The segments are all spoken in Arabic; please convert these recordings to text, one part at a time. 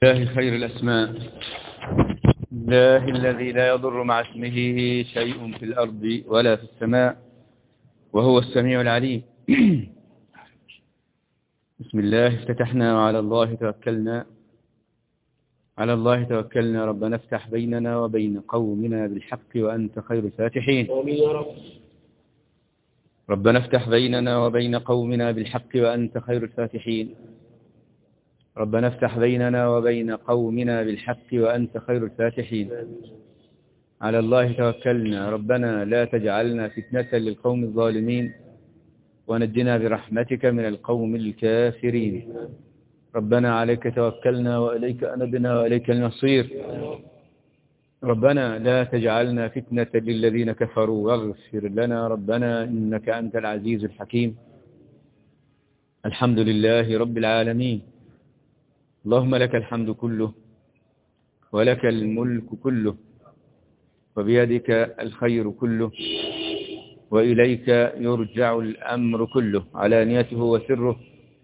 الله خير الأسماء، الله الذي لا يضر مع اسمه شيء في الأرض ولا في السماء وهو السميع العليم. بسم الله افتتحنا وعلى الله توكلنا، على الله توكلنا. ربنا افتح بيننا وبين قومنا بالحق وأنت خير الفاتحين. ربنا افتح بيننا وبين قومنا بالحق وأنت خير الفاتحين. ربنا افتح بيننا وبين قومنا بالحق وأنت خير الفاتحين. على الله توكلنا، ربنا لا تجعلنا فتنة للقوم الظالمين ونجنا برحمتك من القوم الكافرين. ربنا عليك توكلنا وإليك أنبنا وإليك المصير. ربنا لا تجعلنا فتنة للذين كفروا واغفر لنا ربنا إنك أنت العزيز الحكيم. الحمد لله رب العالمين. اللهم لك الحمد كله ولك الملك كله وبيدك الخير كله وإليك يرجع الأمر كله علانيته وسره.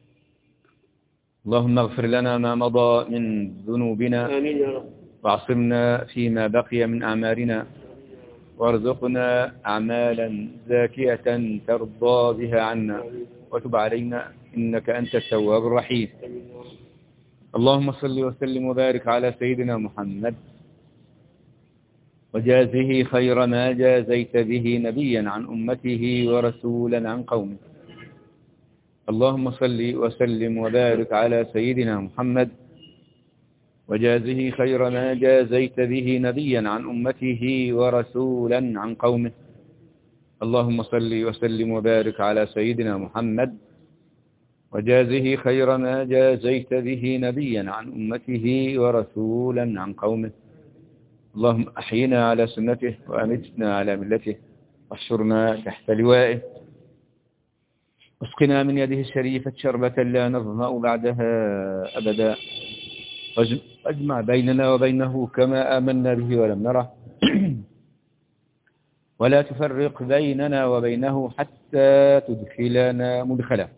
اللهم اغفر لنا ما مضى من ذنوبنا واعصمنا فيما بقي من أعمالنا وارزقنا أعمالا زاكية ترضى بها عنا وتب علينا إنك أنت التواب الرحيم. اللهم صل وسلم وبارك على سيدنا محمد وجازه خير ما جازيت به نبيا عن أمته ورسولا عن قومه. اللهم صل وسلم وبارك على سيدنا محمد وجازه خير ما جازيت به نبيا عن أمته ورسولا عن قومه. اللهم صل وسلم وبارك على سيدنا محمد وجازه خير ما جازيت به نبيا عن أمته ورسولا عن قومه. اللهم أحينا على سنته وأمتنا على ملته واحشرنا تحت لوائه واسقنا من يده الشريفة شربة لا نظمأ بعدها أبدا واجمع بيننا وبينه كما آمنا به ولم نره ولا تفرق بيننا وبينه حتى تدخلنا مدخلا.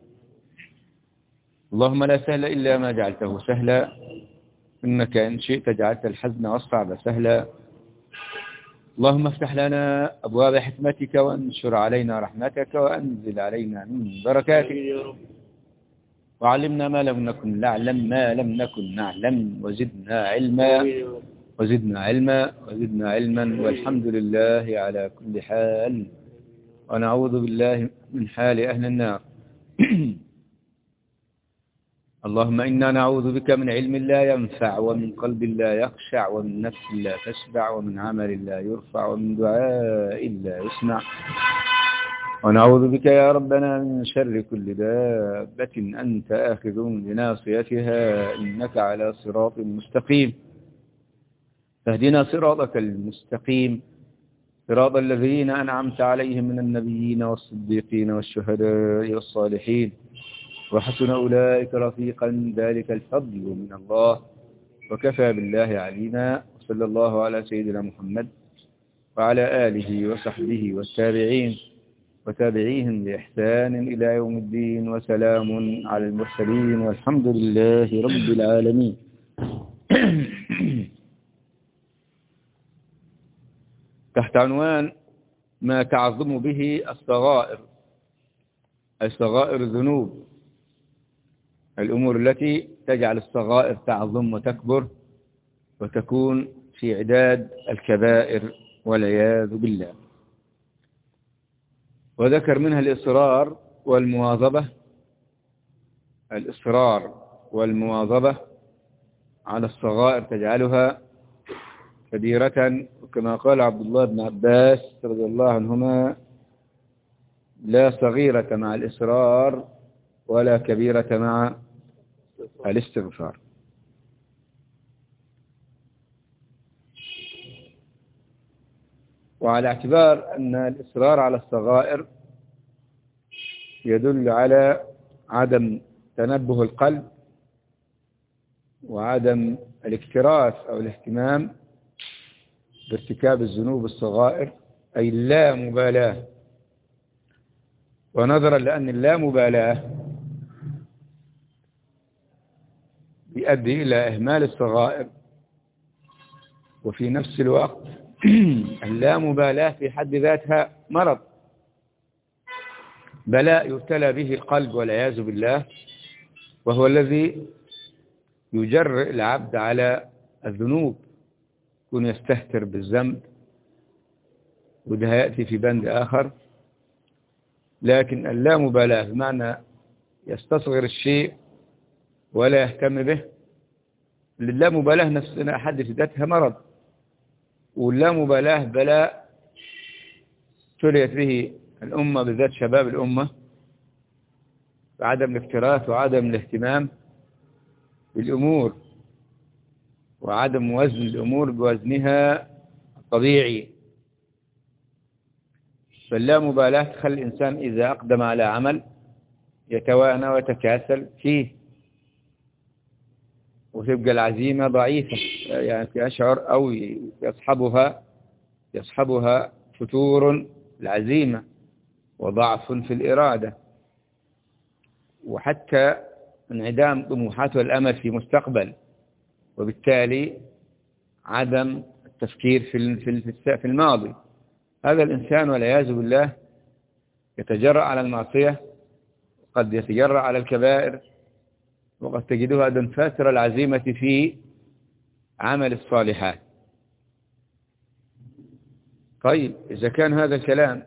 اللهم لا سهل إلا ما جعلته سهلا إنك إن شئت جعلت الحزن والصعب سهلا. اللهم افتح لنا أبواب حكمتك وانشر علينا رحمتك وأنزل علينا من بركاتك وعلمنا ما لم نكن نعلم ما لم نكن نعلم وزدنا علما وزدنا علما وزدنا علما والحمد لله على كل حال ونعوذ بالله من حال أهل النار. اللهم إنا نعوذ بك من علم لا ينفع ومن قلب لا يخشع ومن نفس لا تشبع ومن عمل لا يرفع ومن دعاء لا يسمع. ونعوذ بك يا ربنا من شر كل دابة أنت آخذ بناصيتها إنك على صراط مستقيم. فاهدنا صراطك المستقيم صراط الذين أنعمت عليهم من النبيين والصديقين والشهداء والصالحين وحسن أولئك رفيقا ذلك الفضل من الله وكفى بالله عليما. صلى الله على سيدنا محمد وعلى آله وصحبه والتابعين وتابعيهم بإحسان إلى يوم الدين وسلام على المرسلين والحمد لله رب العالمين. تحت عنوان ما تعظم به الصغائر، أي صغائر الذنوب، الأمور التي تجعل الصغائر تعظم وتكبر وتكون في عداد الكبائر والعياذ بالله. وذكر منها الإصرار والمواظبة، الإصرار والمواظبة على الصغائر تجعلها كبيرة، وكما قال عبد الله بن عباس رضي الله عنهما: لا صغيرة مع الإصرار ولا كبيرة مع الاستغفار. وعلى اعتبار أن الإصرار على الصغائر يدل على عدم تنبه القلب وعدم الاكتراث أو الاهتمام بارتكاب الذنوب الصغائر، أي لا مبالاة. ونظرا لأن اللا مبالاة يؤدي إلى إهمال الصغائر. وفي نفس الوقت اللامبالاة في حد ذاتها مرض، بلاء يبتلى به القلب والعياذ بالله، وهو الذي يجرئ العبد على الذنوب، يكون يستهتر بالذنب، وده يأتي في بند آخر. لكن اللامبالاة بمعنى يستصغر الشيء ولا يهتم به، اللامبالاة نفسنا حد في ذاتها مرض، واللامبالاة بلاء ابتليت به الأمة، بالذات شباب الأمة، بعدم الاكتراث وعدم الاهتمام بالأمور، وعدم وزن الأمور بوزنها الطبيعي. فاللامبالاة تخلي الإنسان إذا أقدم على عمل يتوانى ويتكاسل فيه، وتبقى العزيمة ضعيفة، يعني يشعر أو يصحبها فتور العزيمة وضعف في الإرادة، وحتى انعدام طموحات والأمل في مستقبل، وبالتالي عدم التفكير في الماضي. هذا الإنسان والعياذ بالله يتجرأ على المعصية، قد يتجرأ على الكبائر، وقد تجده أيضا فاتر العزيمة في عمل الصالحات. طيب إذا كان هذا الكلام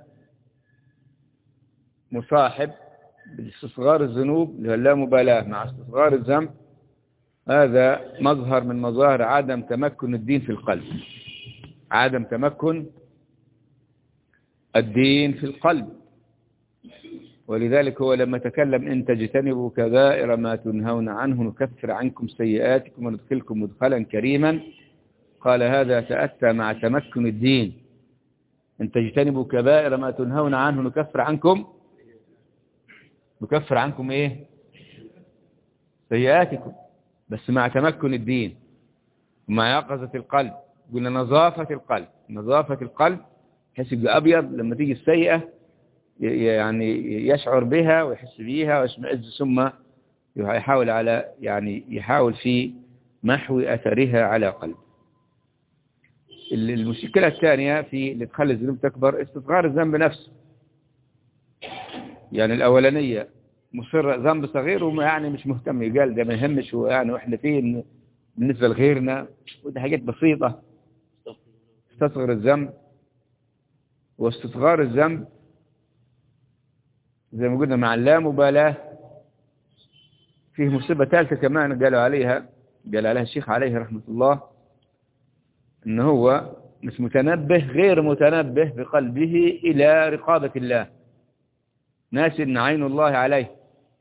مصاحب باستصغار الذنوب اللي هو اللامبالاة مع استصغار الذنب، هذا مظهر من مظاهر عدم تمكن الدين في القلب، عدم تمكن الدين في القلب. ولذلك هو لما تكلم إن تجتنبوا كبائر ما تنهون عنه نكفر عنكم سيئاتكم وندخلكم مدخلا كريما، قال هذا تأتى مع تمكن الدين. إن تجتنبوا كبائر ما تنهون عنه نكفر عنكم إيه؟ سيئاتكم، بس مع تمكن الدين ومع يقظة القلب. قلنا نظافة القلب يحس بأبيض لما تيجي السيئة، يعني يشعر بها ويحس بيها ويشمئز، ثم يحاول في محو أثرها على قلب. المشكلة الثانية في اللي تخلي الذنوب تكبر استصغار الذنب نفسه. يعني الأولانية مصر ذنب صغير ويعني مش مهتم، قال ده ما يهمش، ويعني واحنا فين بالنسبة لغيرنا، وده حاجات بسيطة. استصغر الذنب، واستصغار الذنب زي ما قلنا مع اللامبالاة فيه مصيبة ثالثة كمان قال عليها الشيخ عليه رحمة الله، إن هو مش متنبه، غير متنبه بقلبه إلى رقابة الله، ناس إن عين الله عليه،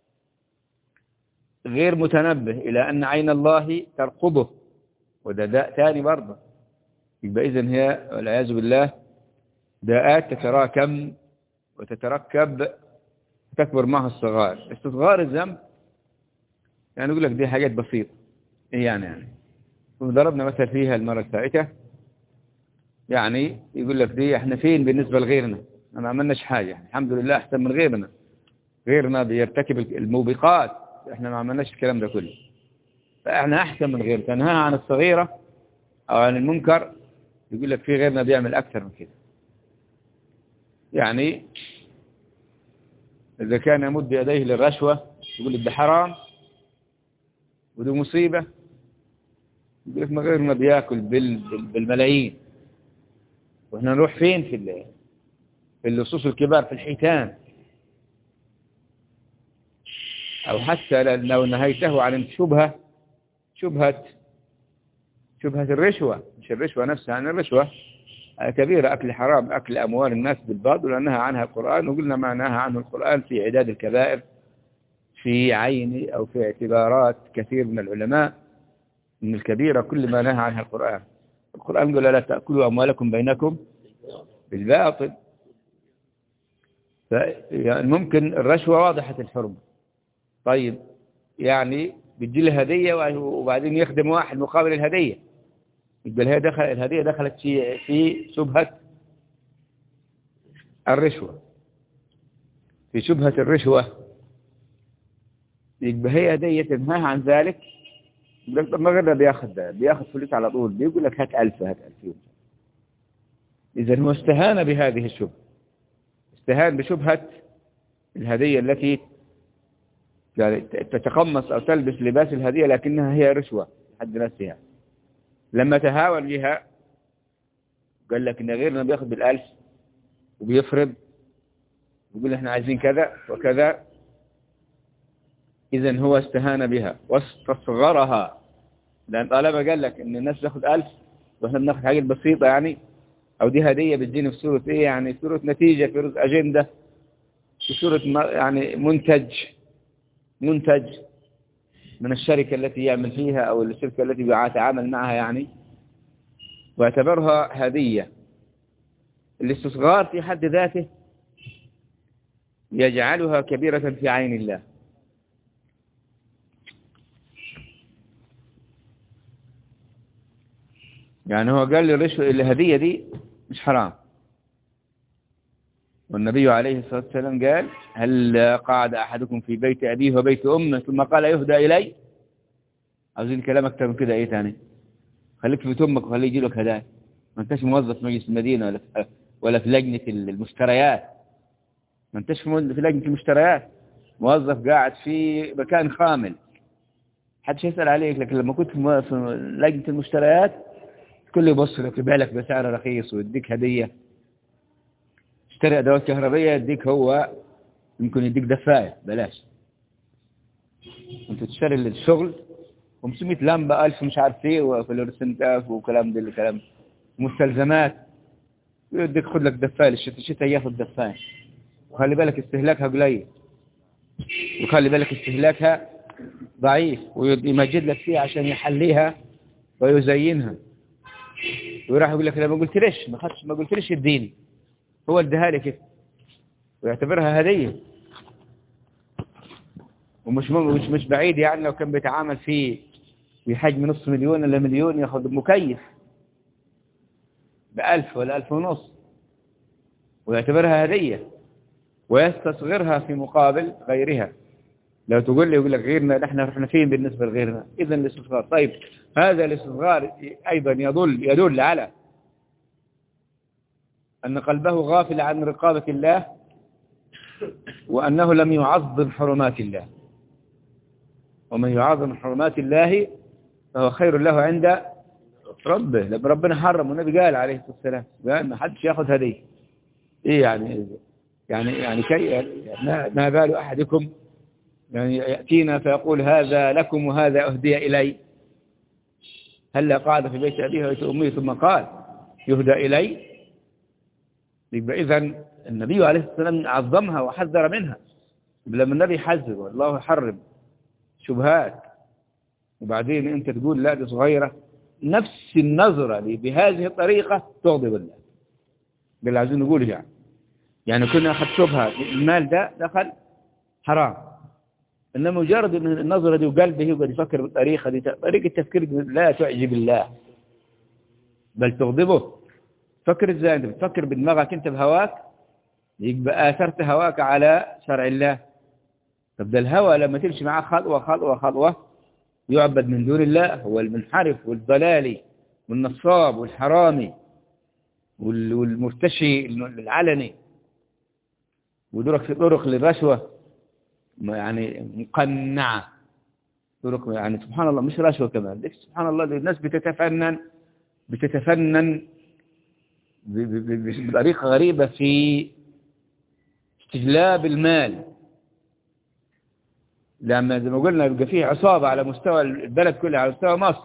غير متنبه إلى أن عين الله ترقبه، وده داء ثاني برضه. يبقى إذن هي والعياذ بالله داءات تتراكم وتتركب، تكبر معها الصغار. استصغار الذنب يعني يقول لك دي حاجات بسيطة، يعني ضربنا مثل فيها المرة الفائتة، يعني يقول لك دي احنا فين بالنسبة لغيرنا، ما عملناش حاجة، الحمد لله احسن من غيرنا بيرتكب الموبقات، احنا ما عملناش الكلام ده كله، فاحنا احسن من غيرنا. تنهى عن الصغيرة او عن المنكر، يقول لك في غيرنا بيعمل اكثر من كده. يعني اذا كان يمد يديه للرشوة يقول لك ده حرام وده مصيبة، يقول لك ما غيرنا بياكل بالملايين، واحنا نروح فين في اللصوص الكبار في الحيتان. او حتى لو نهيته عن شبهة الرشوة، مش الرشوة نفسها، عن الرشوة كبيرة، أكل حرام، أكل أموال الناس بالباطل، ونهى عنها القرآن، وقلنا ما نهى عنه القرآن في عداد الكبائر في عين أو في اعتبارات كثير من العلماء، من الكبيرة كل ما نهى عنها القرآن قال لا تأكلوا أموالكم بينكم بالباطل. يعني ممكن الرشوة واضحة الحرمة، طيب يعني بيدي له هدية وبعدين يخدم واحد مقابل الهدية، يبقى الهدية دخلت في شبهة الرشوة، في شبهة الرشوة، يبقى هي هدية تنهاها عن ذلك، يقول لك طب ما غيرنا بياخد فلوس على طول، بيقول لك هات 1000 هات 2000. إذا هو استهان بهذه الشبهة، استهان بشبهة الهدية التي يعني تتقمص أو تلبس لباس الهدية لكنها هي رشوة حد نفسها. لما تهاون بها قال لك إن غيرنا بياخد بال1000 وبيفرض ويقول احنا عايزين كذا وكذا. إذن هو استهان بها واستصغرها، لأن طالما قال لك إن الناس تاخد 1000 وإحنا بناخد حاجات بسيطة يعني، أو دي هدية بتجيني في صورة إيه يعني، في صورة نتيجة، في صورة أجندة، في صورة يعني منتج من الشركة التي يعمل فيها أو الشركة التي بيتعامل معها يعني، واعتبرها هدية. الاستصغار في حد ذاته يجعلها كبيرة في عين الله. يعني هو قال لي الهدية دي مش حرام، والنبي عليه الصلاة والسلام قال هل قعد أحدكم في بيت أبيه وبيت أمه ثم قال يهدى إلي؟ عاوزين كلام أكتر من كده إيه تاني؟ خليك في بيت أمك وخليه يجي لك هدايا. ما انتش موظف مجلس المدينة ولا في لجنة المشتريات، ما انتش في لجنة المشتريات، موظف قاعد في مكان خامل حدش يسأل عليك. لكن لما كنت في لجنة المشتريات كل يبص لك يبيعلك بسعر رخيص ويديك هدية. اشتري أدوات كهربية يديك، هو يمكن يديك دفاية بلاش. انت تشتري الشغل 500 لمبة 1000 مش عارف ايه وفلورسنتات وكلام ده الكلام مستلزمات، ويديك خد لك دفاية الشتاء ياخد دفاية. وخلي بالك استهلاكها قليل، وخلي بالك استهلاكها ضعيف، ويمجد لك فيها عشان يحليها ويزينها. ويروح يقول لك لا ما قلتليش اديني، هو اديها لي كده ويعتبرها هدية. ومش بعيد يعني لو كان بيتعامل في حجم $500,000 ولا مليون ياخذ مكيف ب1000 ولا 1500 ويعتبرها هدية ويستصغرها في مقابل غيرها. لو تقول لي يقول لك غيرنا احنا فين بالنسبة لغيرنا؟ إذا الاستصغار. طيب هذا الاستصغار أيضا يدل على أن قلبه غافل عن رقابة الله، وأنه لم يعظم حرمات الله. ومن يعظم حرمات الله فهو خير له عند ربه. لما ربنا حرم والنبي قال عليه الصلاة والسلام قال ما حدش ياخذ هدية. ايه يعني ما بال أحدكم يعني يأتينا فيقول هذا لكم وهذا أهدي إلي؟ هل قعد في بيت أبيه وبيت أمه ثم قال يهدى إلي؟ يبقى إذن النبي عليه الصلاة والسلام عظمها وحذر منها. لما النبي حذر والله حرم شبهات، وبعدين أنت تقول لا دي صغيرة. نفس النظرة بهذه الطريقة تغضب الله. ده اللي عايزين نقوله يعني كنا أخذ شبهة المال ده دخل حرام، إنما مجرد أن النظرة دي وقلبه يقعد يفكر بالطريقة دي، طريقة تفكير لا تعجب الله بل تغضبه. فكر ازاي؟ انت بتفكر بدماغك انت بهواك، يبقى اثرت هواك على شرع الله. طب ده الهوى لما تمشي معاه خطوة يعبد من دون الله، هو المنحرف والضلالي والنصاب والحرامي والمرتشي العلني طرق للرشوة يعني مقنعة، طرق يعني سبحان الله مش رشوة كمان، سبحان الله الناس بتتفنن بطريقة غريبة في استجلاب المال. لما زي ما قلنا يبقى فيه عصابة على مستوى البلد كله، على مستوى مصر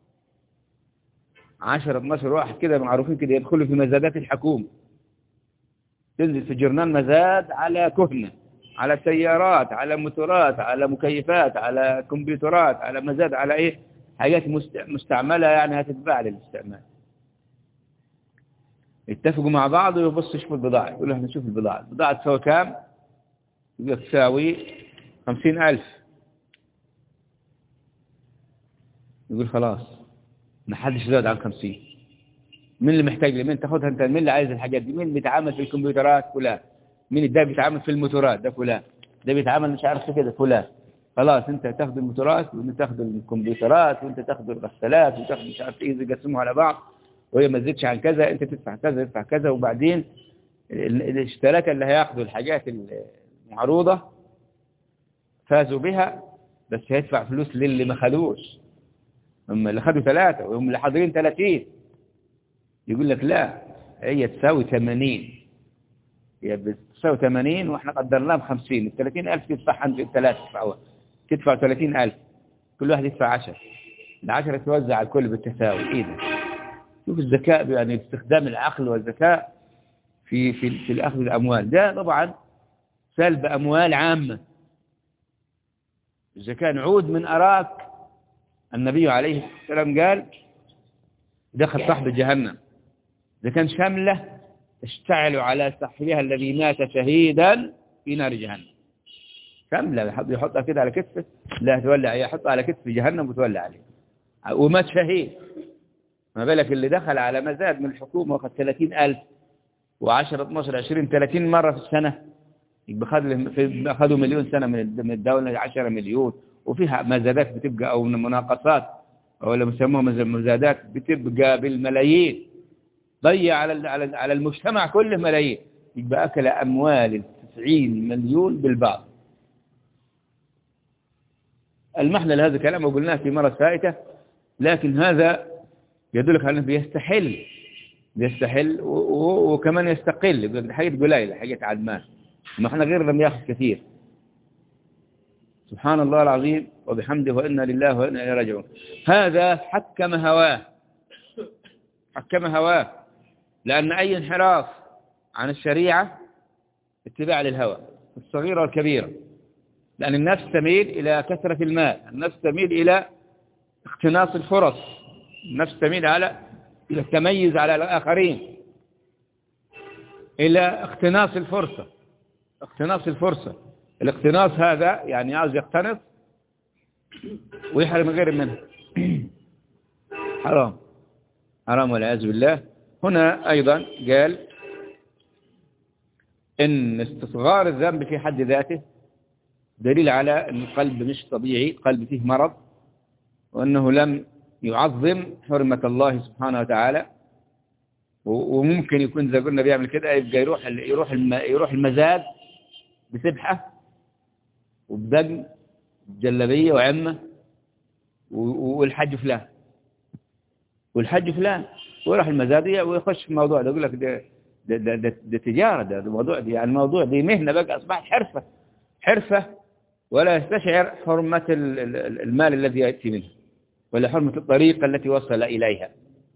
10-12 واحد كده معروفين كده يدخلوا في مزادات الحكومة، تنزل في جرنان مزاد على كهنة، على سيارات، على موتورات، على مكيفات، على كمبيوترات، على مزاد على ايه حاجات مستعملة يعني هتتباع للاستعمال. اتفقوا مع بعض ويبصوا يشوفوا البضاعة، يقولوا احنا نشوف البضاعة تساوي كام؟ يقول تساوي 50,000. يقول خلاص ما حدش زاد عن 50. مين اللي محتاج لي؟ مين تاخدها انت؟ مين اللي عايز الحاجات دي؟ مين بيتعامل في الكمبيوترات؟ فلان. مين ده بيتعامل في الموتورات؟ ده فلان. ده بيتعامل مش عارف كده فلان. خلاص انت تاخد الموتورات وانت تاخد الكمبيوترات وانت تاخد الغسالات وتاخد مش عارف ايه يقسموا على بعض، وهي ما تزيدش عن كذا، انت تدفع كذا تدفع كذا. وبعدين الاشتراك اللي هياخدوا الحاجات المعروضة فازوا بها، بس هيدفع فلوس للي ما خدوش. هم اللي خدوا 3 وهم اللي حاضرين 30. يقول لك لا، هي تساوي 80، هي بتساوي 80 واحنا قدرناها ب50. ال 30,000 تدفع عند الثلاثة تدفع 30,000، كل واحد يدفع 10، ال10 توزع على الكل بالتساوي. ايه ده؟ شوف الذكاء، يعني استخدام العقل والذكاء في الأخذ الأموال. ده طبعا سلب أموال عامة. إذا كان عود من أراك، النبي عليه السلام قال دخل صاحب جهنم. إذا كان شملة اشتعلوا على صاحبها الذي مات شهيدا في نار جهنم. شملة يحطها كده على كتفه، لا تولع، يحطها على كتف جهنم وتولع عليه ومات شهيد. ما بالك اللي دخل على مزاد من الحكومة وخد 30,000 و10 12 20 30 مرة في السنة، يبقى خدوا مليون سنة من الدولة 10 مليون. وفيها مزادات بتبقى أو مناقصات أو اللي بيسموها مزادات بتبقى بالملايين، ضيع على المجتمع كله ملايين. يبقى أكل أموال 90 مليون بالبعض. المحنة لهذا الكلام وقلناه في مرة فائتة، لكن هذا يدلك على أنه بيستحل وكمان يستقل. يقول حاجة قليلة، حاجة عدمان، ما احنا غير لم ياخذ كثير. سبحان الله العظيم وبحمده وإنا لله وإنا إليه راجعون. هذا حكم هواه، لأن أي انحراف عن الشريعة اتباع للهوى الصغيرة والكبيرة. لأن النفس تميل إلى كثرة المال، النفس تميل إلى اقتناص الفرص، النفس تميل إلى التميز على الآخرين، إلى اقتناص الفرصة. الاقتناص هذا يعني عاوز يقتنص ويحرم غير منه. حرام والعياذ بالله. هنا أيضا قال إن استصغار الذنب في حد ذاته دليل على أن القلب مش طبيعي، قلب فيه مرض، وأنه لم يعظم حرمة الله سبحانه وتعالى. وممكن يكون إذا قلنا بيعمل كده يبقى يروح المزاد بسبحة وبدقن جلبية وعمة والحج فلان ويروح المزادية ويخش في الموضوع ده. يقول لك ده تجارة، ده موضوع دي، يعني الموضوع دي مهنة بقى، أصبحت حرفة، ولا يستشعر حرمة المال الذي يأتي منه ولا حرمة الطريقة التي وصل إليها.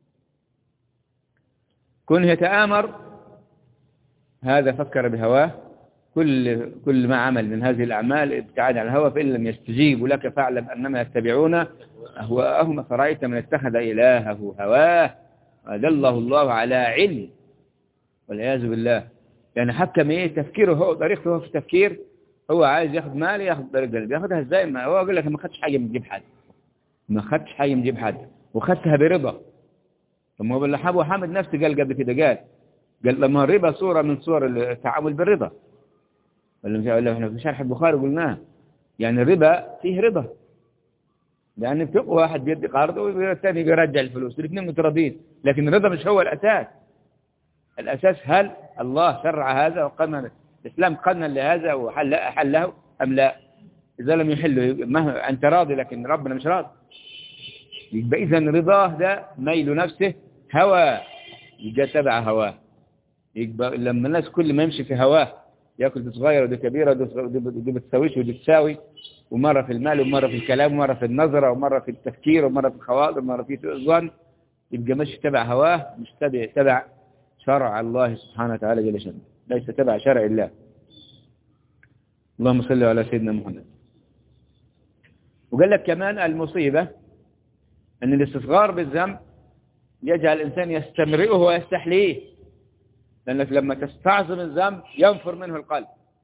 كن يتآمر، هذا فكر بهواه. كل ما عمل من هذه الأعمال ابتعاد عن الهوى. فإن لم يستجيبوا لك فاعلم أنما يتبعون أهواءهم فرأيت من اتخذ إلهه هواه أدله الله على علم والعياذ بالله. يعني حكم تفكيره هو، طريقته هو في التفكير. هو عايز ياخذ مال، ياخذ طريق قلبي، ياخذها ازاي؟ ما هو يقول لك ما خدتش حاجة من جيب حد، وخدتها برضا. ثم هو أبو حامد نفسه قال قبل كده، قال لما الربا صورة من صور التعامل بالرضا. ولا احنا في شرح البخاري قلناه، يعني الربا فيه رضا، لأن بتبقى واحد بيدي قرض والثاني بيرجع الفلوس، الاثنين متراضين. لكن الرضا مش هو الأساس. الأساس هل الله شرع هذا وقنن الإسلام قنن لهذا وحله أم لا؟ إذا لم يحله مهما أنت راضي لكن ربنا مش راضي، يبقى إذا رضاه ده ميل نفسه هوى، يبقى تبع هواه. يبقى لما الناس كل ما يمشي في هواه، يأكل دي صغيرة ودي كبيرة ودي بتساويش ودي تساوي، ومرة في المال ومرة في الكلام ومرة في النظرة ومرة في التفكير ومرة في الخواطر ومرة في الظن، يبقى مش تبع هواه، مش تبع شرع الله سبحانه وتعالى جل شأنه، ليس تبع شرع الله. اللهم صل على سيدنا محمد. وقال لك كمان المصيبة أن الاستصغار بالذنب يجعل الإنسان يستمرئه ويستحليه، لأنك لما تستعظم الذنب ينفر منه القلب.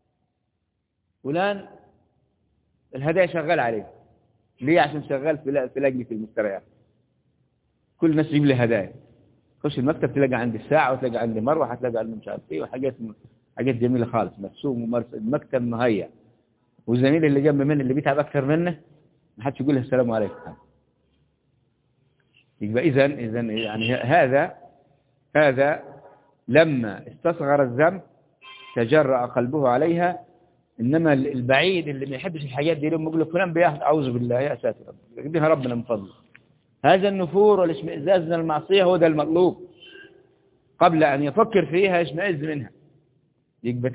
فلان الهدايا شغال عليه، ليه؟ عشان شغال في لجنة المشتريات، كل الناس يجيب لي هدايا. خش المكتب تلاقي عندي الساعة وتلاقي عندي مروحة، تلاقي عندي مش عارف ايه، وحاجات جميلة خالص، مرسوم المكتب مهيأ. والزميل اللي جنب منه اللي بيتعب أكثر منه ما حدش يقول له السلام عليكم. يبقى إذن يعني هذا لما استصغر الذنب تجرأ قلبه عليها. إنما البعيد اللي ما يحبش الحاجات دي لما يقول له فلان بياخد أعوذ بالله يا ساتر يقدمها ربنا من فضله. هذا النفور والاشمئزاز من المعصية هو ده المطلوب. قبل أن يفكر فيها يشمئز منها. يبقى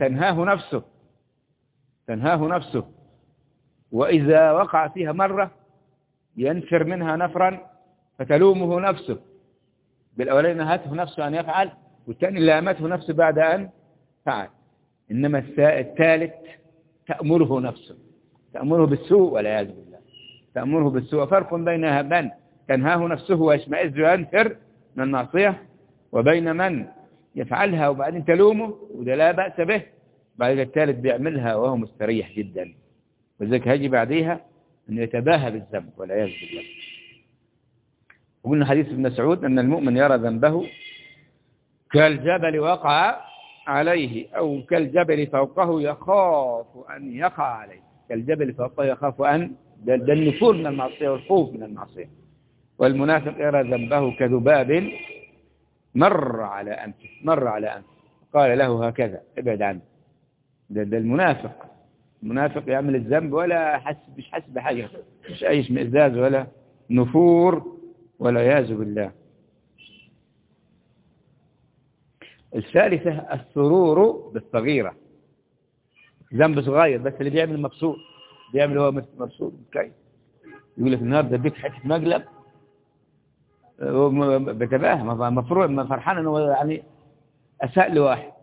تنهاه نفسه. وإذا وقع فيها مرة ينفر منها نفرا فتلومه نفسه. بالأولين نهته نفسه أن يفعل، والثاني لامته نفسه بعد أن فعل. إنما الثالث تأمره نفسه، تأمره بالسوء والعياذ بالله، تأمره بالسوء. فرق بين من تنهاه نفسه ويشمئز وينفر من المعصية، وبين من يفعلها وبعدين تلومه وده لا بأس به، بعد الثالث بيعملها وهو مستريح جدا. وذلك هيجي بعديها أن يتباهى بالذنب والعياذ بالله. وقلنا حديث ابن مسعود أن المؤمن يرى ذنبه كالجبل وقع عليه، أو كالجبل فوقه يخاف أن يقع عليه. كالجبل فوقه يخاف أن ده النفور من المعصية والخوف من المعصية. والمنافق يرى ذنبه كذباب مر على أنفه قال له هكذا ابعد عنه. ده المنافق يعمل الذنب ولا مش حاسس بحاجة، مش أي اشمئزاز ولا نفور ولا يعوذ بالله. الثالثة السرور بالصغيرة. ذنب صغير بس اللي بيعمل مبسوط، بيعمل هو مبسوط كيف يقول لك النهارده اديك حته مقلب بتباهى، مفروض فرحان انه يعني اساء لواحد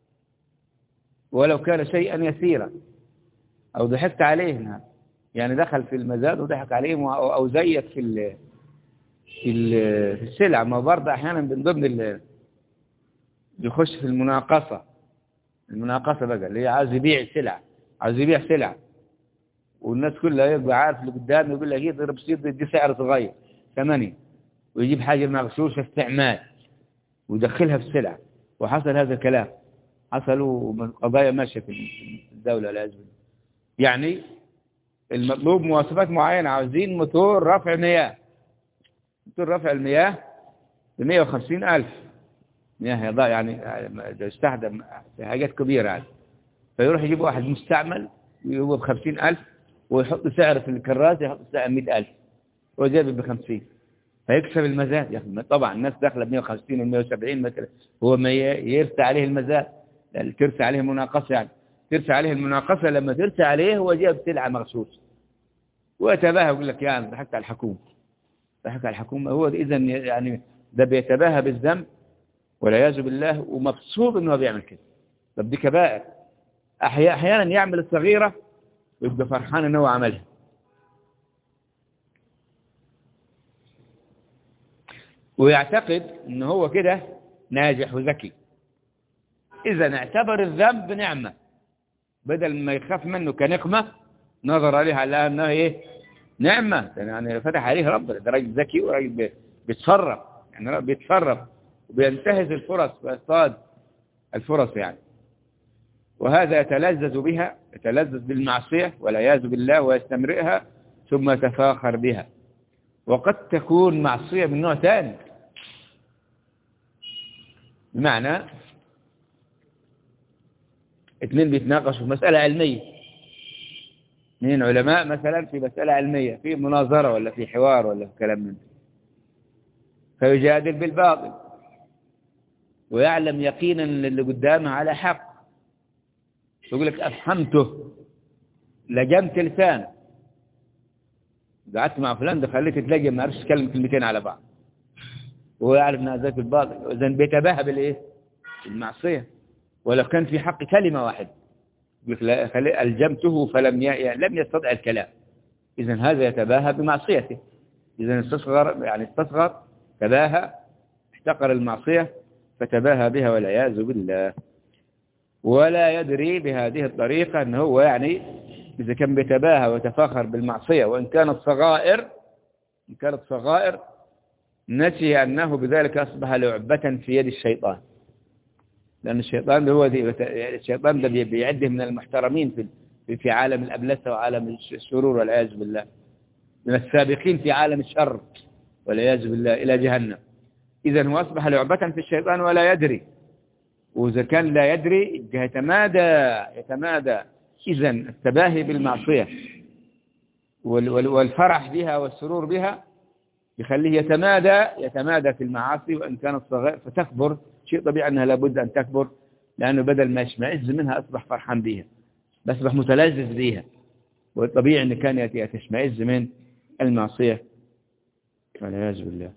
ولو كان شيئا يسيرا، او ضحكت عليه يعني دخل في المزاد وضحك عليه، او زيك في السلع. ما برضه احيانا من ضمن اللي يخش في المناقصه بقى اللي هي عايز يبيع سلع والناس كلها يبقى عارف اللي قدامه يقول لك يضرب سيد دي سعر صغير 8 ويجيب حاجه مغشوشه استعمال ويدخلها في السلع. وحصل هذا الكلام، حصلوا قضايا ماشيه في الدوله العزبيه. يعني المطلوب مواصفات معينه، عاوزين موتور رفع مياه، موتور رفع المياه ب 150,000 مياه يعني يستخدم في حاجات كبيره يعني. فيروح يجيب واحد مستعمل وهو ب 50,000 ويحط سعر في الكراسه يحط سعر 100,000 وجاب ب50 فيكسب المزاد. يعني طبعا الناس داخله ب 150 و 170 مثلا، هو ما يرسى عليه المزاد، ترسى عليه المناقصه. يعني ترسى عليه المناقصه، لما ترسى عليه هو جاب سلعه مغشوشه ويتباهى يقول لك يا انا ضحكت على الحكومه. هو اذا يعني ده بيتباهى بالذنب والعياذ بالله ومبسوط انه بيعمل كده. طب دي كبائر. احيانا يعمل الصغيره ويبقى فرحان انه عملها. ويعتقد انه هو كده ناجح وذكي. اذا اعتبر الذنب نعمه بدل ما يخاف منه كنقمه، نظر عليها على انها ايه؟ نعمه. يعني فتح عليه ربنا، ده راجل ذكي وراجل بيتصرف، يعني بيتصرف وبينتهز الفرص ويصطاد الفرص يعني. وهذا يتلذذ بها، يتلذذ بالمعصية والعياذ بالله ويستمرئها ثم يتفاخر بها. وقد تكون معصية من نوع ثاني، بمعنى اثنين بيتناقشوا في مسألة علمية، اثنين علماء مثلا في مسألة علمية، في مناظرة ولا في حوار ولا في كلام منه، فيجادل بالباطل ويعلم يقينا ان اللي قدامه على حق، يقول لك أفهمته لجمت لسانه، قعدت مع فلان ده خليته تلاقي ما عرفش يتكلم كلمتين على بعض وهو يعرف انها ذات الباطل. اذا بيتباهى بالايه؟ المعصيه. ولو كان في حق كلمه واحده يقول لك الجمته فلم لم يستطع الكلام. اذا هذا يتباهى بمعصيته. اذا استصغر تباهى، احتقر المعصيه فتباهى بها والعياذ بالله. ولا يدري بهذه الطريقة أنه هو يعني إذا كان بيتباهى ويتفاخر بالمعصية وإن كانت صغائر نسي أنه بذلك أصبح لعبة في يد الشيطان. لأن الشيطان ده بيعده من المحترمين في عالم الأبلسة وعالم الشرور والعياذ بالله، من السابقين في عالم الشر والعياذ بالله إلى جهنم. إذن هو أصبح لعبة في الشيطان ولا يدري، وإذا كان لا يدري يتمادى. إذن التباهي بالمعصية والفرح بها والسرور بها يخليه يتمادى في المعاصي، وإن كانت صغيرة فتكبر. شيء طبيعي أنها لابد أن تكبر، لأنه بدل ما يشمئز منها أصبح فرحان بها، أصبح متلذذ بها. والطبيعي أن كان يتشمئز من المعصية والعياذ بالله.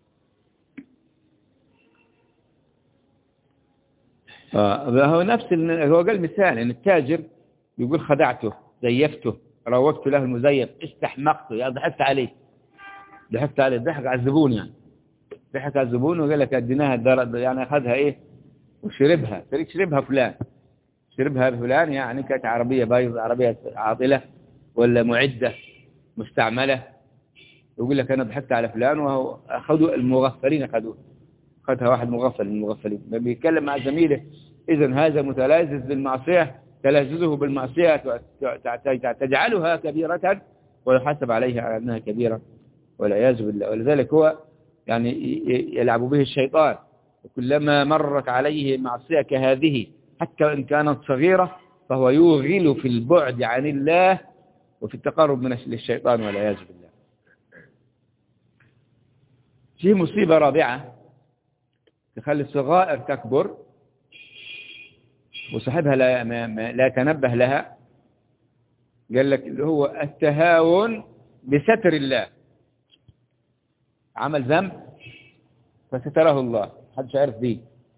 هو هو قال مثال ان التاجر يقول خدعته، زيفته، روجت له المزيف، استحمقته، يعني ضحكت عليه، ضحك على الزبون، يعني ضحك على الزبون وقال لك اديناها الدار، يعني اخذها ايه وشربها. شربها فلان، يعني كانت عربية بايظة، عربية عاطلة ولا معدة مستعملة، يقول لك انا ضحكت على فلان، وهو اخذوا المغفلين، أخذها واحد مغفل من المغفلين بيتكلم مع زميله. إذن هذا متلذذ بالمعصية، تلذذه بالمعصية تجعلها كبيرة ويحاسب عليها على أنها كبيرة والعياذ بالله. ولذلك هو يعني يلعب به الشيطان، وكلما مرت عليه معصية كهذه حتى وإن كانت صغيرة فهو يوغل في البعد عن الله وفي التقرب من الشيطان والعياذ بالله. في مصيبة رابعة تخلي الصغائر تكبر وصاحبها لا يتنبه لها. قال لك اللي هو التهاون بستر الله. عمل ذنب فستره الله، محدش عارف بيه،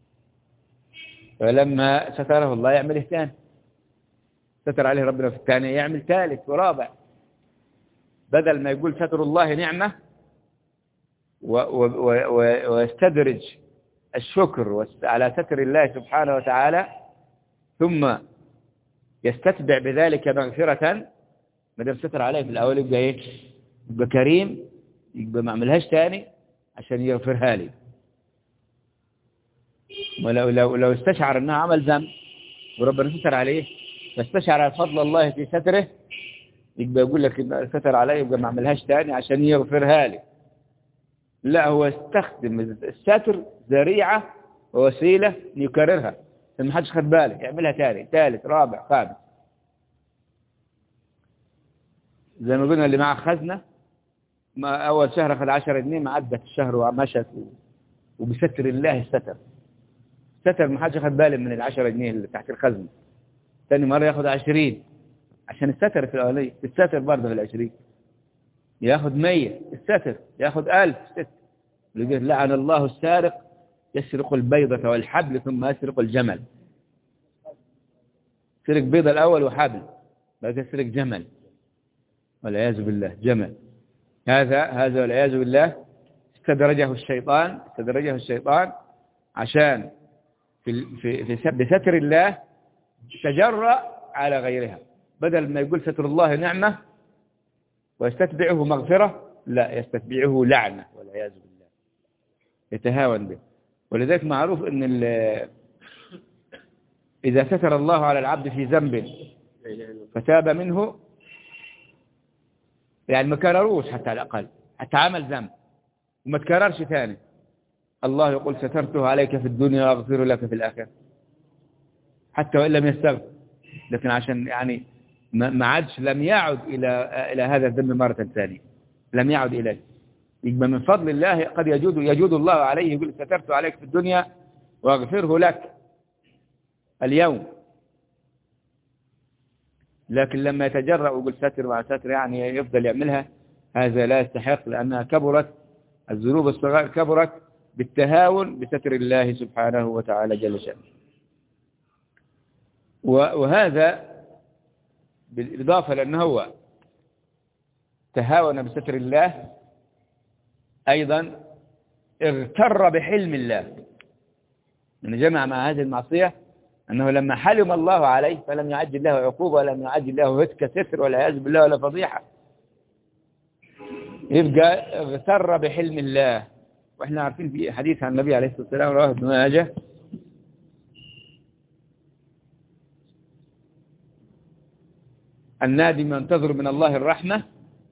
فلما ستره الله يعمله ثاني، ستر عليه ربنا في الثاني يعمل ثالث ورابع. بدل ما يقول ستر الله نعمة ويستدرج الشكر على ستر الله سبحانه وتعالى، ثم يستتبع بذلك مغفرة. ما دام ستر عليه في الأول يبقى إيه؟ يبقى كريم، يبقى ما عملهاش تاني عشان يغفرها لي. ولو استشعر أنها عمل ذنب وربنا ستر عليه، فاستشعر فضل الله في ستره، يبقى يقول لك ستر عليه يبقى ما عملهاش تاني عشان يغفرها لي. لا، هو استخدم الستر ذريعة ووسيلة يكررها، ما حدش خد باله، يعملها تاني ثالث رابع خامس. زي ما قلنا اللي معه خزنة، ما أول شهر أخذ 10 جنيه، ما عدت الشهر ومشت، وبستر الله ستر ما حدش خد باله من 10 جنيه اللي تحت الخزنة. ثاني مرة ياخذ 20 عشان الستر في الأولية، الستر برضه في 20 ياخذ 100 الستر، ياخذ 1000 ستر. يقول لعن الله السارق يسرق البيضة والحبل ثم يسرق الجمل. سرق بيضة الأول وحبل، بعد كده سرق جمل والعياذ بالله، جمل. هذا والعياذ بالله استدرجه الشيطان عشان بستر الله تجرأ على غيرها. بدل ما يقول ستر الله نعمة ويستتبعه مغفرة، لا، يستتبعه لعنة والعياذ بالله، يتهاون به. ولذلك معروف أن إذا ستر الله على العبد في ذنب فتاب منه، يعني ما كرروش حتى على الأقل، حتى عمل ذنب وما تكررش ثاني، الله يقول سترته عليك في الدنيا وأغفر لك في الآخرة، حتى وإن لم يستغفر. لكن عشان يعني ما عادش، لم يعد إلى هذا الذنب مرة ثانية، لم يعد إليه. يبقى من فضل الله قد يجود الله عليه، يقول سترت عليك في الدنيا وأغفره لك اليوم. لكن لما يتجرأ ويقول ستر مع ستر، يعني يفضل يعملها، هذا لا يستحق، لأنها كبرت، الذنوب الصغائر كبرت بالتهاون بستر الله سبحانه وتعالى جل شأنه. وهذا بالإضافة لأنه هو تهاون بستر الله، أيضا اغتر بحلم الله، من جمع مع هذه المعصية أنه لما حلم الله عليه فلم يعجل له عقوبة ولم يعجل له هتك ستر والعياذ بالله ولا فضيحة، يبقى اغتر بحلم الله. وإحنا عارفين في حديث عن النبي عليه الصلاة والسلام رواه ابن ماجه، النادم ينتظر من الله الرحمة،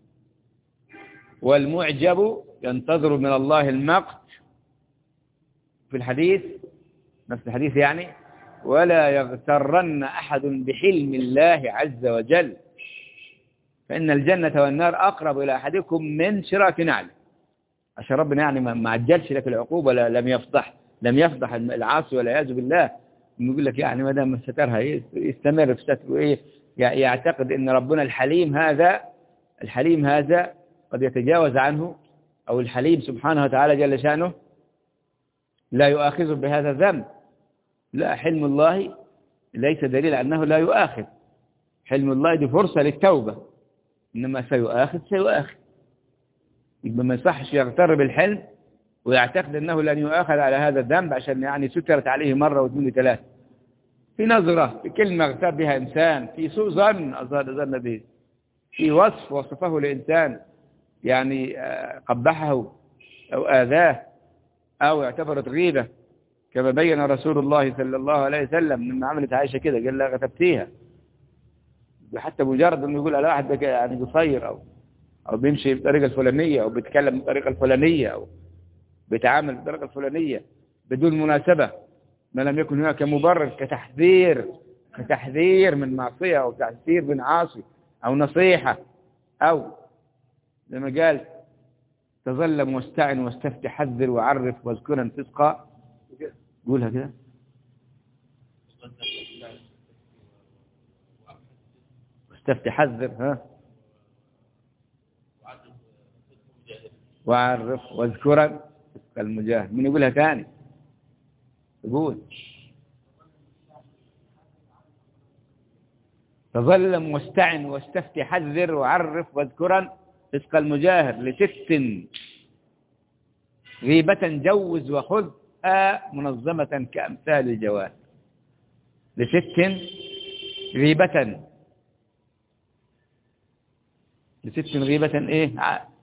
والمعجب ينتظر من الله المقت. في الحديث نفس الحديث يعني: ولا يغترن أحد بحلم الله عز وجل، فإن الجنة والنار أقرب إلى أحدكم من شراك نعل. عشان ربنا يعني ما عجلش لك العقوبة، لم يفضح العاصي والعياذ بالله. يقول لك يعني ما دام سترها يستمر في ستره، ايه يعتقد ان ربنا الحليم هذا قد يتجاوز عنه، او الحليم سبحانه وتعالى جل شأنه لا يؤاخذه بهذا الذنب. لا، حلم الله ليس دليل على انه لا يؤاخذ. حلم الله دي فرصة للتوبة، انما سيؤاخذ. يبقى ما يصحش يغتر بالحلم ويعتقد أنه لن يؤاخذ على هذا الذنب عشان يعني سترت عليه مرة واثنين وثلاثة، في نظرة، في كلمة اغتاب بها إنسان، في سوء ظن به، في وصف وصفه لإنسان يعني قبحه أو آذاه أو اعتبرت غيبة، كما بين رسول الله صلى الله عليه وسلم لما عملت عائشة كده قال لها غتبتيها. حتى مجرد أنه يقول على واحد يعني قصير أو بيمشي بالطريقة الفلانية، أو بيتكلم بالطريقة الفلانية، أو بيتعامل بالطريقة الفلانية بدون مناسبة، ما لم يكن هناك مبرر، كتحذير من معصية، أو تحذير من عاصي، أو نصيحة، أو زي ما قال: تظلم واستعن واستفتي حذر وعرف واذكرا فسقا. قولها كده: واستفتي حذر وعرف واذكرا فسق المجاهد. من يقولها ثاني؟ يقول: تظلم واستعن واستفتي حذر وعرف واذكرا فسق المجاهر ل6 غيبة جوز وخذ منظمة كأمثال الجواد. ل6 غيبة، ل6 غيبة ايه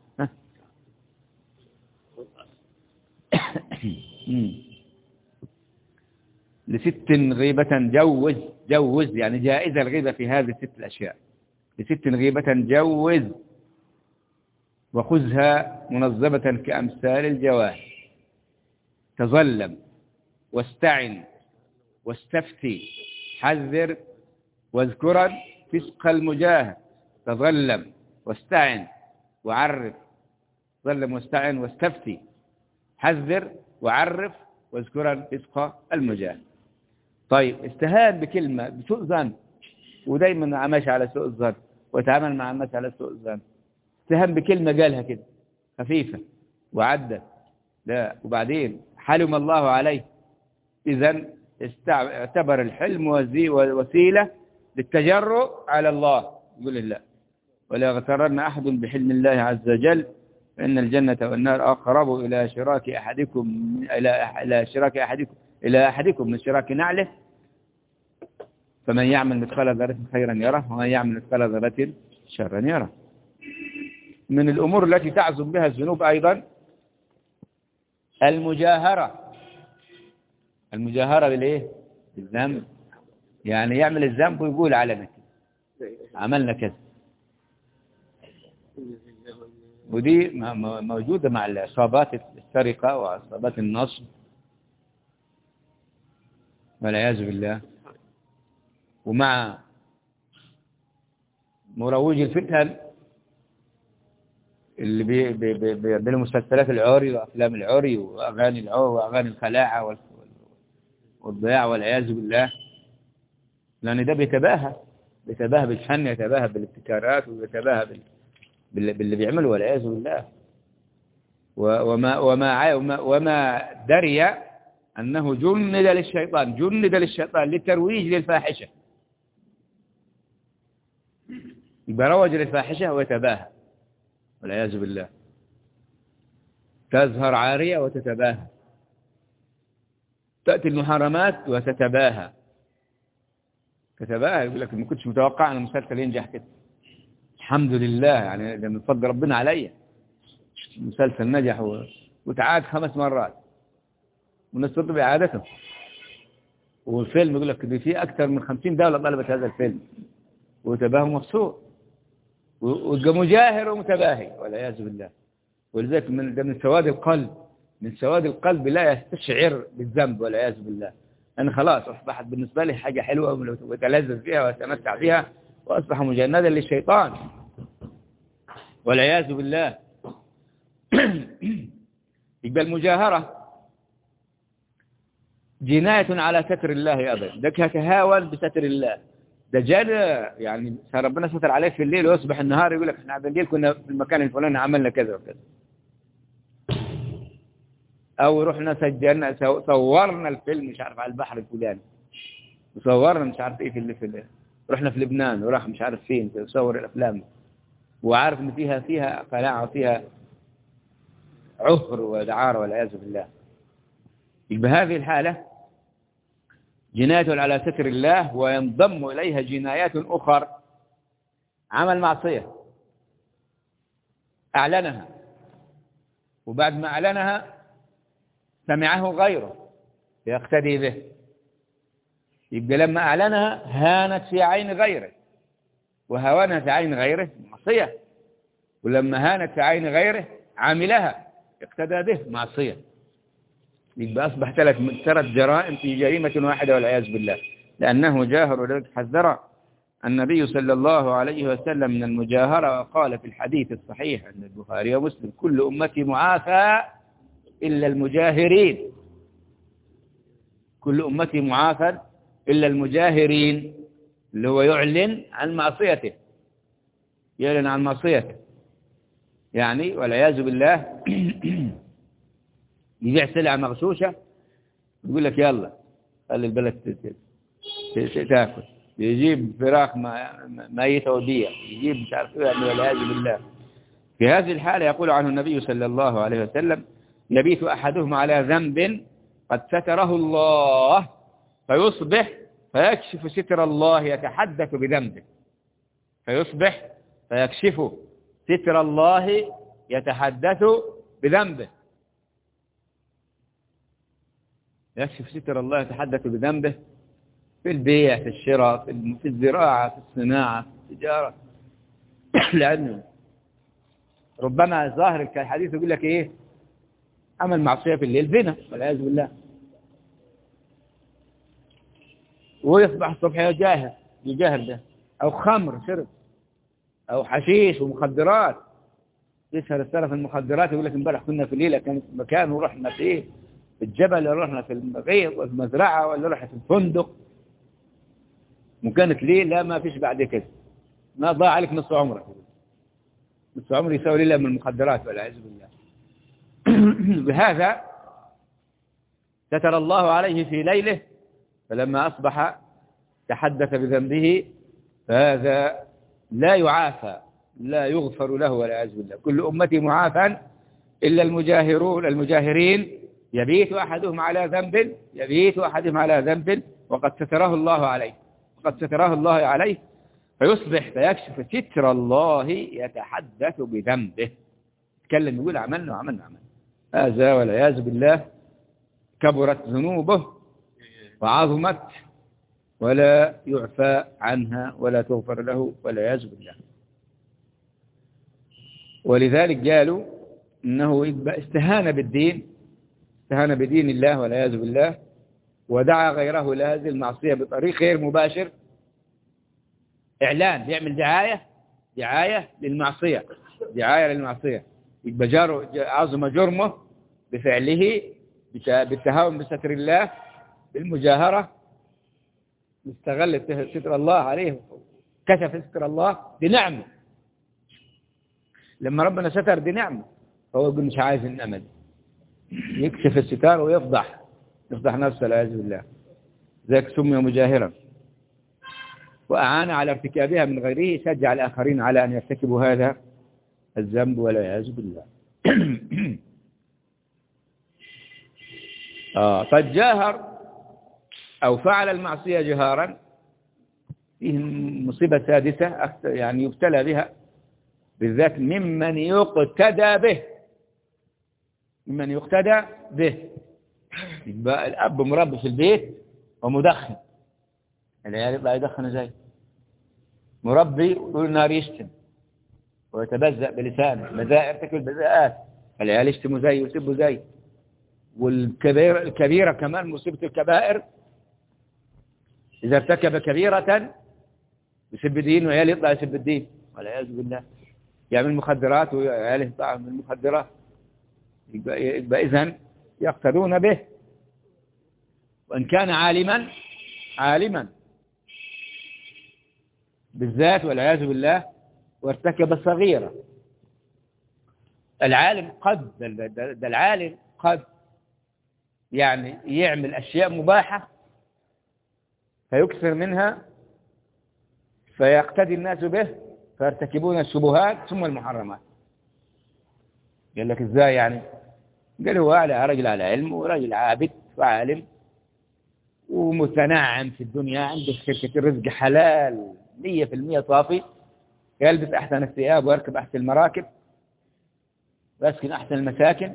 ل6 غيبة جوز يعني جائزة الغيبة في هذه ال6 الأشياء. ل6 غيبة جوز وخذها منظمة كأمثال الجواهر. تظلم واستعن واستفتي حذر واذكرا فسق المجاهر. تظلم واستعن وعرف، تظلم واستعن واستفتي حذر وعرف واذكرا فسق المجاهر. طيب، استهان بكلمة بسوء ظن، ودايما ماشي على سوء الظن ويتعامل مع الناس على سوء الظن. استهان بكلمة قالها كده خفيفة وعدت، لا، وبعدين حلم الله عليه. إذن اعتبر الحلم وسيلة للتجرؤ على الله. يقول الله: ولا يغترن أحد بحلم الله عز وجل، فإن الجنة والنار أقرب إلى شراك أحدكم من شراك نعله. فمن يعمل مثقال ذرة خيرا يره، ومن يعمل مثقال ذرة شرا يره. من الأمور التي تعظم بها الذنوب أيضا المجاهرة بالإيه؟ بالذنب. يعني يعمل الذنب ويقول علنا كده، عملنا كذا. ودي موجودة مع العصابات السرقة وعصابات النصب والعياذ بالله، ومع مروج الفتن اللي بيعملوا مسلسلات العري وأفلام العري وأغاني العري وأغاني الخلاعة والضياع والعياذ بالله. لأن ده بيتباهى بالفن، يتباهى بالابتكارات، ويتباهى باللي بيعمله والعياذ بالله. وما دري أنه جند للشيطان للترويج للفاحشة. يبقى روج للفاحشة ويتباهى والعياذ بالله. تظهر عارية وتتباهى، تأتي المحرمات وتتباهى. يقول لك ما كنتش متوقع أن المسلسل ينجح كده. الحمد لله، يعني من فضل ربنا عليا المسلسل نجح وتعاد 5 مرات والناس تطلب إعادته. والفيلم يقول لك في أكثر من 50 دولة طلبت هذا الفيلم، وتباهى مبسوط. ويبقى مجاهر ومتباهي والعياذ بالله. ولذلك ده من سواد القلب، من سواد القلب لا يستشعر بالذنب والعياذ بالله. أنا خلاص أصبحت بالنسبة لي حاجة حلوة وأتلذذ فيها وأتمتع بها، وأصبح مجندا للشيطان والعياذ بالله. يبقى المجاهرة جناية على ستر الله أبدا، ده تهاون بستر الله. ده جال يعني ربنا ستر عليه في الليل ويصبح النهار يقول لك احنا بالليل كنا في المكان الفلاني عملنا كذا وكذا، او رحنا سجلنا صورنا الفيلم مش عارف على البحر الفلاني، وصورنا مش عارف ايه في الليل، رحنا في لبنان وراح مش عارف فين تصور الافلام، وعارف ان فيها قناعه وفيها عهر ودعاره والعياذ بالله. يبقى هذه الحاله جناية على ستر الله، وينضم إليها جنايات أخرى. عمل معصية أعلنها، وبعد ما أعلنها سمعه غيره يقتدي به، يبقى لما أعلنها هانت في عين غيره، وهوانها في عين غيره معصية، ولما هانت في عين غيره عملها اقتدى به معصية. يبقى أصبح ثلاث جرائم في جريمة واحدة والعياذ بالله، لأنه جاهر. ولذلك حذر النبي صلى الله عليه وسلم من المجاهرة، وقال في الحديث الصحيح عند البخاري ومسلم: كل أمتي معافى إلا المجاهرين. كل أمتي معافى إلا المجاهرين، اللي هو يعلن عن معصيته، يعلن عن معصيته يعني والعياذ بالله. يبيع سلعة مغشوشة يقول لك يلا خلي البلد تاكل، يجيب فراخ ميتة وبيع، يجيب مش عارف ايه والعياذ بالله. في هذه الحالة يقول عنه النبي صلى الله عليه وسلم: يبيت أحدهم على ذنب قد ستره الله فيصبح فيكشف ستر الله يتحدث بذنبه. فيصبح فيكشف ستر الله يتحدث بذنبه. يكشف ستر الله يتحدث بذنبه في البيع، في الشراء، في الزراعة، في الصناعة، في التجارة. لأنه ربما ظاهر الحديث يقول لك إيه؟ عمل معصية في الليل، زنا والعياذ بالله، ويصبح الصبح يجاهر ده، أو خمر شرب، أو حشيش ومخدرات، يسهر السنة في المخدرات. يقول لك امبارح كنا في ليلة كانت في مكان ورحنا في إيه؟ في الجبل، ولا رحنا في الغيط وفي المزرعة، ولا رحنا في الفندق، وكانت ليلة ما فيش بعد كده، ما ضاع عليك نصف عمرك. نصف عمر يساوي ليلة من المخدرات والعياذ بالله. بهذا ستر الله عليه في ليله، فلما أصبح تحدث بذنبه، فهذا لا يعافى، لا يغفر له والعياذ بالله. كل أمتي معافى إلا المجاهرين. يبيت أحدهم على ذنب وقد ستره الله عليه فيصبح فيكشف ستر الله يتحدث بذنبه. يتكلم يقول عملنا. هذا والعياذ بالله كبرت ذنوبه وعظمت، ولا يعفى عنها ولا تغفر له والعياذ بالله. ولذلك قالوا إنه استهان بدين الله والعياذ بالله، ودعا غيره لهذه المعصية بطريق غير مباشر. إعلان، بيعمل دعاية للمعصية، يبقى عظم جرمه بفعله، بالتهاون بستر الله، بالمجاهرة، استغل ستر الله عليه، كشف ستر الله بنعمه. لما ربنا ستر بنعمه فهو يقول مش عايز الأمل، يكشف الستار ويفضح نفسه والعياذ بالله. ذاك سمي مجاهرا، وأعان على ارتكابها من غيره، شجع الآخرين على أن يرتكبوا هذا الذنب والعياذ بالله. قد جاهر أو فعل المعصية جهارا، فيه مصيبة سادسة يعني يبتلى بها، بالذات ممن يقتدى به. يبقى الأب مربي في البيت ومدخن، العيال يطلع يدخن زي مربي طول النهار يشتم، ويتبذأ بلسانه، بذاء يرتكب بذاءات، العيال يشتموا زي ويسبوا زي. الكبيرة كمان مصيبة الكبائر، إذا ارتكب كبيرة يسب الدين وعيال يطلع يسب الدين والعياذ بالله، يعمل مخدرات وعياله يطلع من المخدرات، يبقى إذن يقتدون به. وإن كان عالما بالذات والعياذ بالله وارتكب الصغيرة. العالم قد ده العالم قد يعني يعمل أشياء مباحة فيكثر منها فيقتدي الناس به فيرتكبون الشبهات ثم المحرمات. قال لك ازاي يعني؟ قال هو رجل على علم ورجل عابد وعالم ومتنعم في الدنيا، عنده شركة الرزق حلال 100% صافي، يلبس أحسن الثياب ويركب أحسن المراكب ويسكن أحسن المساكن،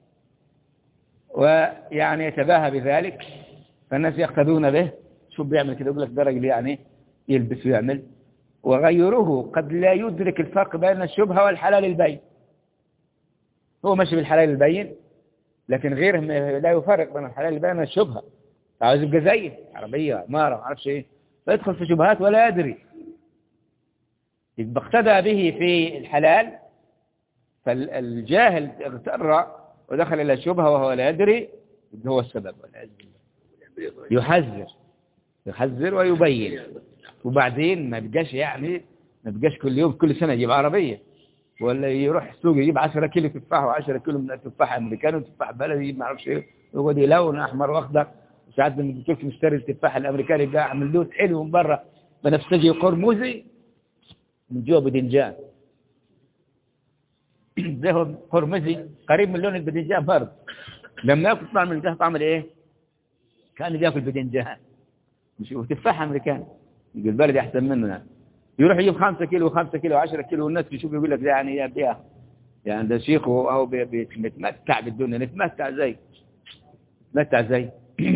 ويعني يتباهى بذلك، فالناس يقتدون به. شو بيعمل كده؟ يقول لك ده راجل يعني يلبس ويعمل. وغيره قد لا يدرك الفرق بين الشبهة والحلال البين، هو ماشي بالحلال البين، لكن غيره لا يفرق بين الحلال البين والشبهة، عاوز يبقى زيه عربية عمارة ما اعرفش ايه، فيدخل في شبهات ولا يدري، يبقى اقتدى به في الحلال، فالجاهل اغتر ودخل إلى الشبهة وهو لا يدري، هو السبب والعياذ بالله. يحذر ويبين، وبعدين ما بقاش كل يوم كل سنة يجيب عربية ولا يروح السوق يجيب 10 كيلو تفاح و10 كيلو من التفاح الامريكاني وتفاح بلدي ما اعرفش ايه، يقعد يلون احمر واخضر. ساعات من كيف مشتري التفاح الامريكاني يبقى عامل لون حلو من بره بنفسجي وقرمزي، من جوا بدنجان ده هو قرمزي قريب من لون البدنجان برضه، لما ياكل طعم من ده طعم ايه؟ كان بياكل بدنجان مش تفاح امريكاني، يقول البلدي احسن منه يعني. يروح يجيب 5 كيلو و5 كيلو و10 كيلو، والناس يشوف يقول لك يعني يا بيها يعني ده شيخ او بيتمتع بالدنيا، نتمتع زي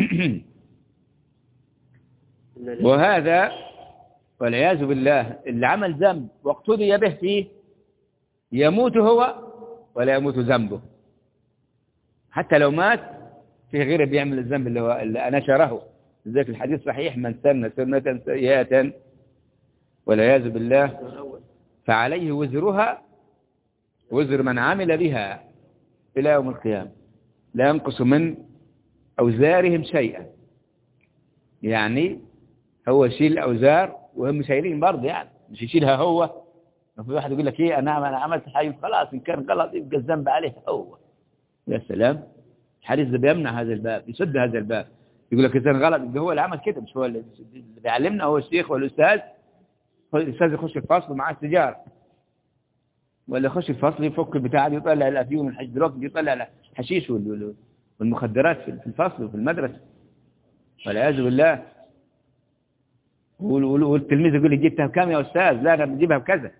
وهذا والعياذ بالله اللي عمل ذنب واقتدي به فيه يموت هو ولا يموت ذنبه، حتى لو مات في غيره بيعمل الذنب اللي نشره. ذلك الحديث صحيح: من سن سنة سيئة والعياذ بالله فعليه وزرها وزر من عمل بها إلى يوم القيامة لا ينقص من أوزارهم شيئا. يعني هو يشيل الأوزار وهم شايلين برضه، يعني مش يشيلها هو. في واحد يقول لك ايه انا عملت حاجه خلاص ان كان غلط يبقى الذنب عليه هو. يا سلام، الحديث ده بيمنع هذا الباب، يسد هذا الباب. يقول لك اذا غلط يبقى هو اللي عمل كده، مش هو اللي بيعلمنا، هو الشيخ والاستاذ. الاستاذ يخش الفصل ومعاه السيجاره، ولا يخش الفصل يفك البتاع دي يطلع الافيون والحشيش، يطلع الحشيش والمخدرات في الفصل وفي المدرسه والعياذ بالله. والتلميذ يقول لي جبتها بكام يا استاذ؟ لا انا بجيبها بكذا.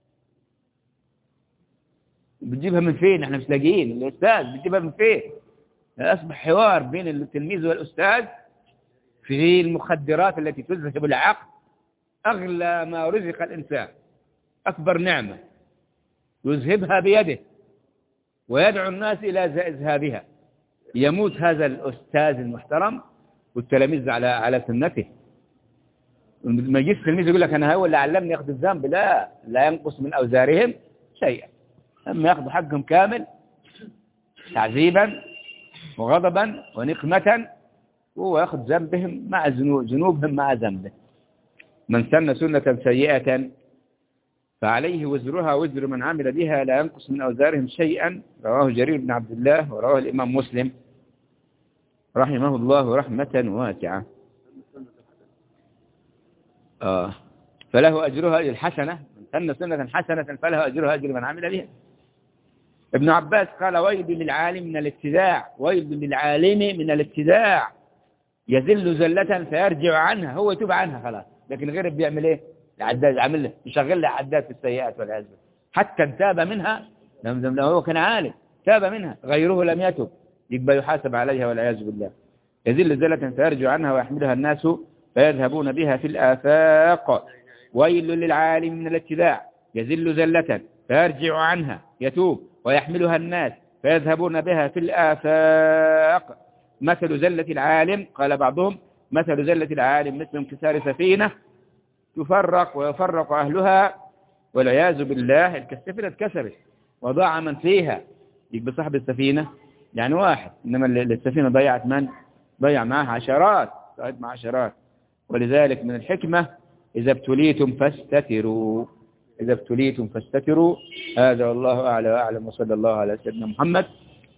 بتجيبها من فين؟ احنا مش لاقيين. الاستاذ بتجيبها من فين؟ اصبح حوار بين التلميذ والاستاذ في المخدرات التي تذهب العقل، اغلى ما رزق الانسان، اكبر نعمه يذهبها بيده ويدعو الناس الى اذهابها. يموت هذا الاستاذ المحترم والتلاميذ على سنته. ما يجيش التلميذ يقول لك انا هو اللي علمني ياخذ الذنب، لا ينقص من اوزارهم شيئا، اما ياخذوا حقهم كامل تعذيبا وغضبا ونقمة، وهو ياخذ ذنبهم مع ذنوبهم مع ذنبه. من سن سنة سيئة فعليه وزرها وزر من عمل بها لا ينقص من أوزارهم شيئا. رواه جرير بن عبد الله ورواه الإمام مسلم رحمه الله رحمة واسعة. فله أجرها الحسنة، من سن سنة حسنة فله أجرها أجر من عمل بها. ابن عباس قال: ويل للعالم من الابتداع، ويل للعالم من الابتداع، يذل زلة فيرجع عنها، هو يتوب عنها خلاص، لكن غيره بيعمل ايه؟ العداد عامل له يشغل له عداد في السيئات والعياذ بالله، حتى تاب منها لما هو كان عالم تاب منها، غيره لم يتب يبقى يحاسب عليها والعياذ بالله. يذل زلة فيرجع عنها ويحملها الناس فيذهبون بها في الآفاق. ويل للعالم من الابتداع، يذل زلة فيرجع عنها يتوب ويحملها الناس فيذهبون بها في الآفاق. مثل زلة العالم، قال بعضهم مثل زلة العالم مثل انكسار سفينة تفرق ويفرق أهلها والعياذ بالله. السفينة اتكسرت وضاع من فيها، يبقى صاحب السفينة يعني واحد، إنما السفينة ضيعت من؟ ضيع معها عشرات، ضيعت مع عشرات. ولذلك من الحكمة إذا ابتليتم فاستتروا، إذا ابتليتم فاستتروا. هذا والله أعلى وأعلم، وصلى الله على سيدنا محمد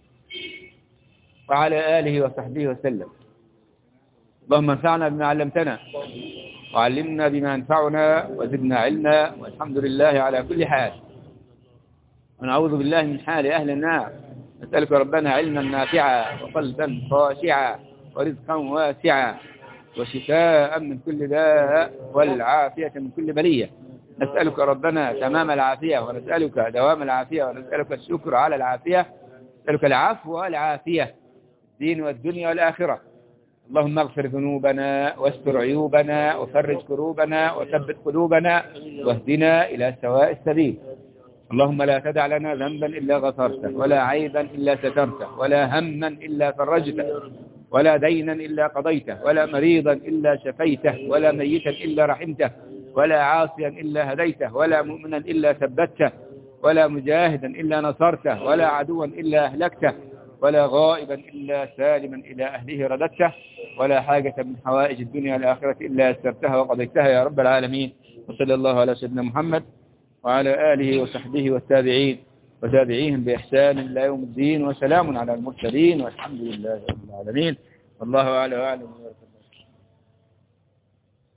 وعلى آله وصحبه وسلم. اللهم انفعنا بما علمتنا وعلمنا بما ينفعنا وزدنا علما، والحمد لله على كل حال. ونعوذ بالله من حال أهل النار. نسألك ربنا علما نافعا وقلبا خاشعا ورزقا واسعا وشفاء من كل داء والعافية من كل بلية. نسألك ربنا تمام العافية، ونسألك دوام العافية، ونسألك الشكر على العافية، نسألك العفو والعافية الدين والدنيا والآخرة. اللهم اغفر ذنوبنا واستر عيوبنا وفرج كروبنا وثبت قلوبنا واهدنا إلى سواء السبيل. اللهم لا تدع لنا ذنبا إلا غفرته، ولا عيبا إلا سترته، ولا هما إلا فرجته، ولا دينا إلا قضيته، ولا مريضا إلا شفيته، ولا ميتا إلا رحمته، ولا عاصيا إلا هديته، ولا مؤمنا إلا ثبته، ولا مجاهدا إلا نصرته، ولا عدوا إلا أهلكته، ولا غائبا إلا سالما إلى أهله رددته، ولا حاجة من حوائج الدنيا والآخرة إلا يسرتها وقضيتها يا رب العالمين. وصلى الله على سيدنا محمد وعلى آله وصحبه والتابعين وتابعيهم بإحسان إلى يوم الدين، وسلام على المرسلين والحمد لله رب العالمين. والله أعلم وأعلم.